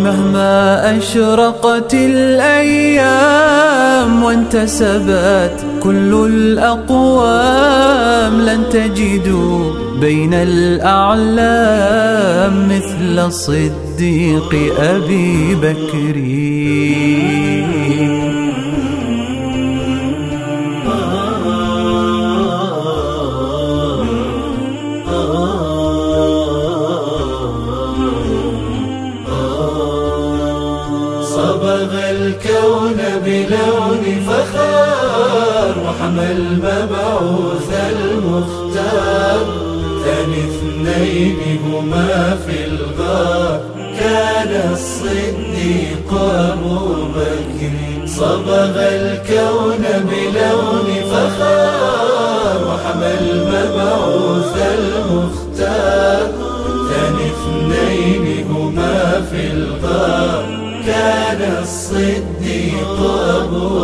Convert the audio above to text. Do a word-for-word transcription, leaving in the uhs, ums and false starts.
مهما أشرقت الأيام وانتسبت كل الأقوام لن تجدوا بين الأعلام مثل الصديق أبي بكر. صبغ الكون بلون فخار وحمى المبعوث المختار. ثاني اثنين هما في الغار كان الصديق أبو بكر. صبغ الكون بلون فخار وحمى المبعوث المختار. ثاني اثنين هما في الغار كان الصديق أبو